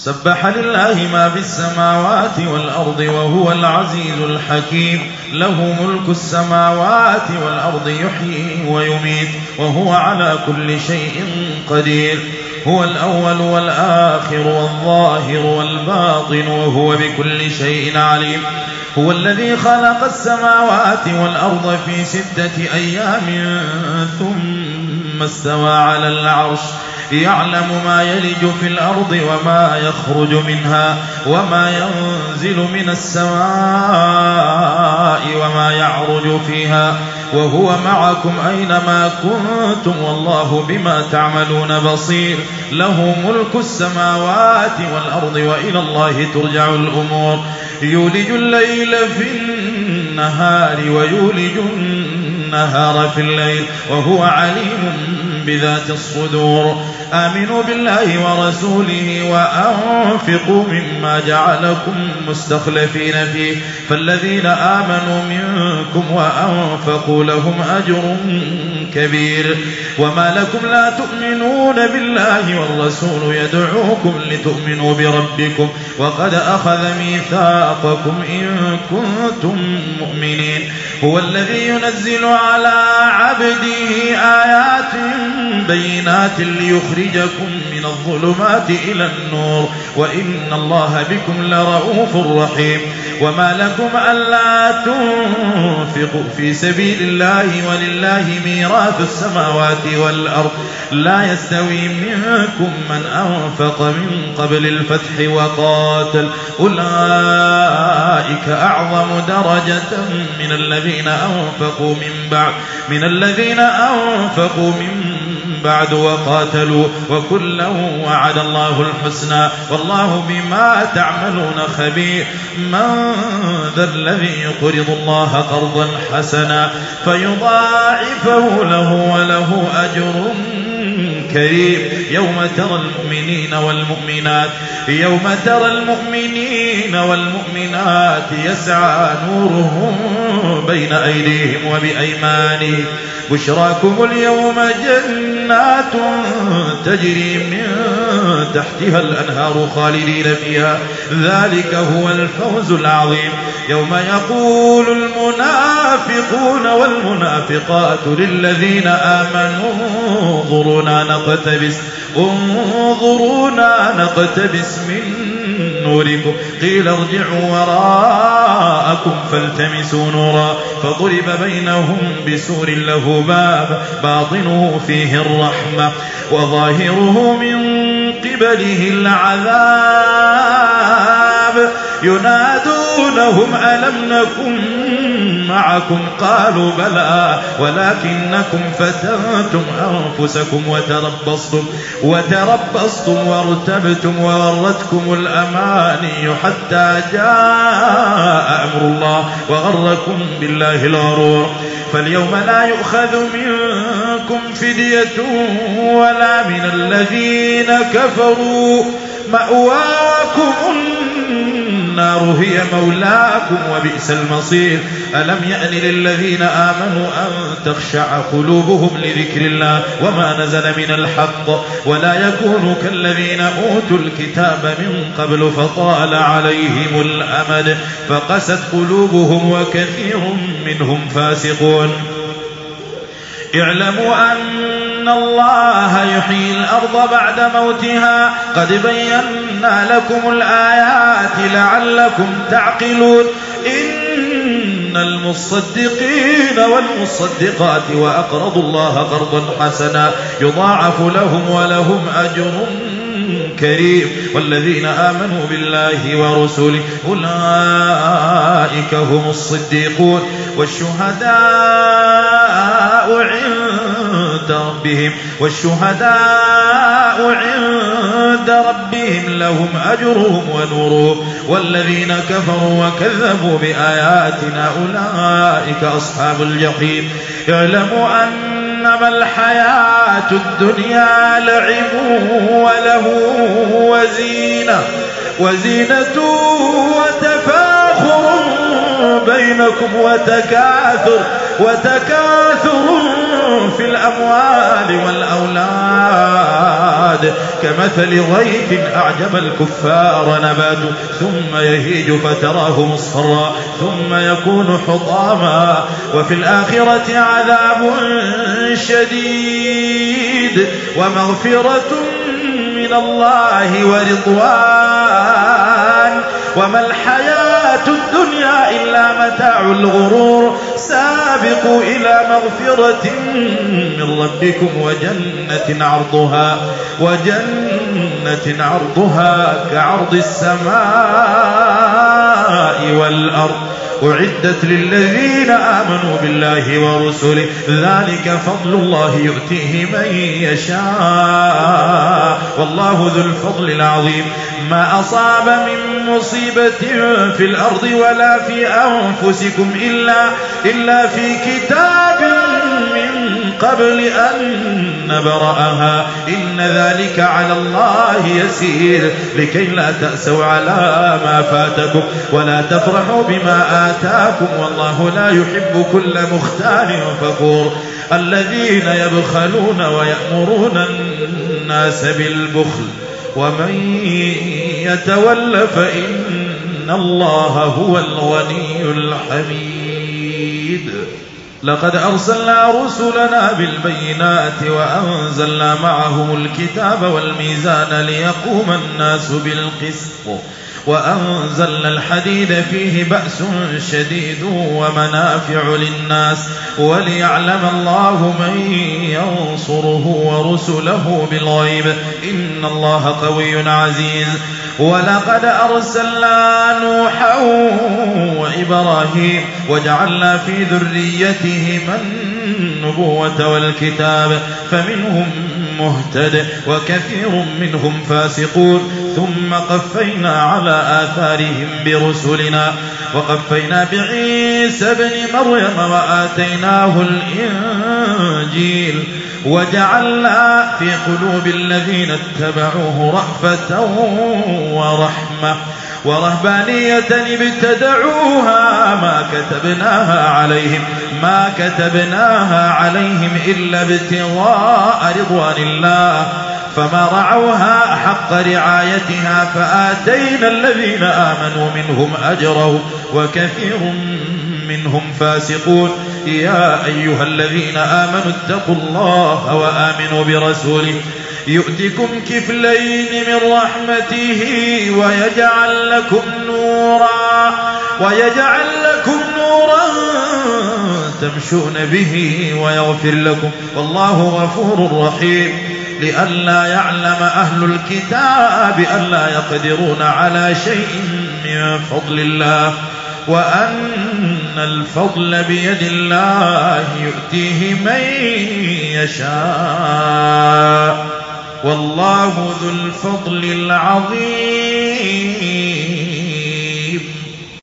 سبح لله ما في السماوات والأرض وهو العزيز الحكيم. له ملك السماوات والأرض يحيي ويميت وهو على كل شيء قدير. هو الأول والآخر والظاهر والباطن وهو بكل شيء عليم. هو الذي خلق السماوات والأرض في 6 أيام ثم استوى على العرش يعلم ما يلج في الأرض وما يخرج منها وما ينزل من السماء وما يعرج فيها وهو معكم أينما كنتم والله بما تعملون بصير. له ملك السماوات والأرض وإلى الله ترجع الأمور. يولج الليل في النهار ويولج النهار في الليل وهو عليم بذات الصدور. آمنوا بالله ورسوله وأنفقوا مما جعلكم مستخلفين فيه فالذين آمنوا منكم وأنفقوا لهم أجر كبير. وما لكم لا تؤمنون بالله والرسول يدعوكم لتؤمنوا بربكم وقد أخذ ميثاقكم إن كنتم مؤمنين. هو الذي ينزل على عبده آيات بينات ليخرجكم من الظلمات إلى النور وإن الله بكم لرؤوف رحيم. وما لكم ألا تنفقوا في سبيل الله ولله ميراث السماوات والأرض لا يستوي منكم من أنفق من قبل الفتح وقاتل أولئك أعظم درجة من الذين أنفقوا من بعد وقاتلوا وكلا وعد الله الحسنى والله بما تعملون خبير. من ذا الذي يقرض الله قرضا حسنا فيضاعفه له وله أجر كريم. يوم ترى المؤمنين والمؤمنات يسعى نورهم بين أيديهم وبأيمانهم بشراكم اليوم جنات تجري من تحتها الأنهار خالدين فيها ذلك هو الفوز العظيم. يوم يقول المنافقون والمنافقات للذين آمنوا انظرونا نقتبس من نوركم قيل ارجعوا وراءكم فالتمسوا نورا فضرب بينهم بسور له باب باطنه فيه الرحمة وظاهره من قبله العذاب. ينادونهم ألم نكن معكم قالوا بلى ولكنكم فتنتم أنفسكم وتربصتم وارتبتم وغرتكم الأماني حتى جاء أمر الله وغركم بالله الغرور. فاليوم لا يؤخذ منكم فدية ولا من الذين كفروا مأواكم النار هي مولاكم وبئس المصير. ألم يأن للذين آمنوا أن تخشع قلوبهم لذكر الله وما نزل من الحق ولا يكونوا كالذين أوتوا الكتاب من قبل فطال عليهم الأمد فقست قلوبهم وكثير منهم فاسقون. اعلموا أن الله يحيي الأرض بعد موتها قد بينا لكم الآيات لعلكم تعقلون. إن المصدقين والمصدقات وأقرضوا الله قرضا حسنا يضاعف لهم ولهم أجر كريم. والذين آمنوا بالله ورسوله أولئك هم الصديقون والشهداء عند ربهم لهم أجرهم ونورهم. والذين كفروا وكذبوا بآياتنا أولئك أصحاب الجحيم. اعلموا أنما الحياة الدنيا لعب وله وزينة وتفاخر بينكم وتكاثر في الأموال والأولاد كمثل غيث أعجب الكفار نباته ثم يهيج فتراه مصفرا ثم يكون حطاما وفي الآخرة عذاب شديد ومغفرة من الله ورضوان وما الحياة الدنيا إلا متاع الغرور سابقوا إلى مغفرة من ربكم وجنة عرضها كعرض السماء والأرض أعدت للذين آمنوا بالله ورسله ذلك فضل الله يؤتيه من يشاء والله ذو الفضل العظيم ما أصاب من مصيبة في الأرض ولا في أنفسكم إلا في كتاب من قبل أن نبرأها إن ذلك على الله يسير لكي لا تأسوا على ما فاتكم ولا تفرحوا بما آتاكم والله لا يحب كل مختال فخور الذين يبخلون ويأمرون الناس بالبخل ومن يتول فإن الله هو الغني الحميد لقد أرسلنا رسلنا بالبينات وأنزلنا معهم الكتاب والميزان ليقوم الناس بالقسط وأنزلنا الحديد فيه بأس شديد ومنافع للناس وليعلم الله من ينصره ورسله بالغيب إن الله قوي عزيز ولقد أرسلنا نوحا وإبراهيم وجعلنا في ذريتهما النبوة والكتاب فمنهم مهتد وكثير منهم فاسقون ثم قفينا على آثارهم برسلنا وقفينا بعيسى بن مريم وآتيناه الإنجيل وجعلنا في قلوب الذين اتبعوه رأفة ورحمة ورهبانية ابتدعوها ما كتبناها عليهم إلا ابتغاء رضوان الله فما رعوها حق رعايتها فآتينا الذين آمنوا منهم أجرهم وكثير منهم فاسقون يا أيها الذين آمنوا اتقوا الله وآمنوا برسوله يؤتكم كفلين من رحمته ويجعل لكم نورا تمشون به ويغفر لكم والله غفور رحيم لئلا يعلم أهل الكتاب ألا يقدرون على شيء من فضل الله وأن الفضل بيد الله يؤتيه من يشاء والله ذو الفضل العظيم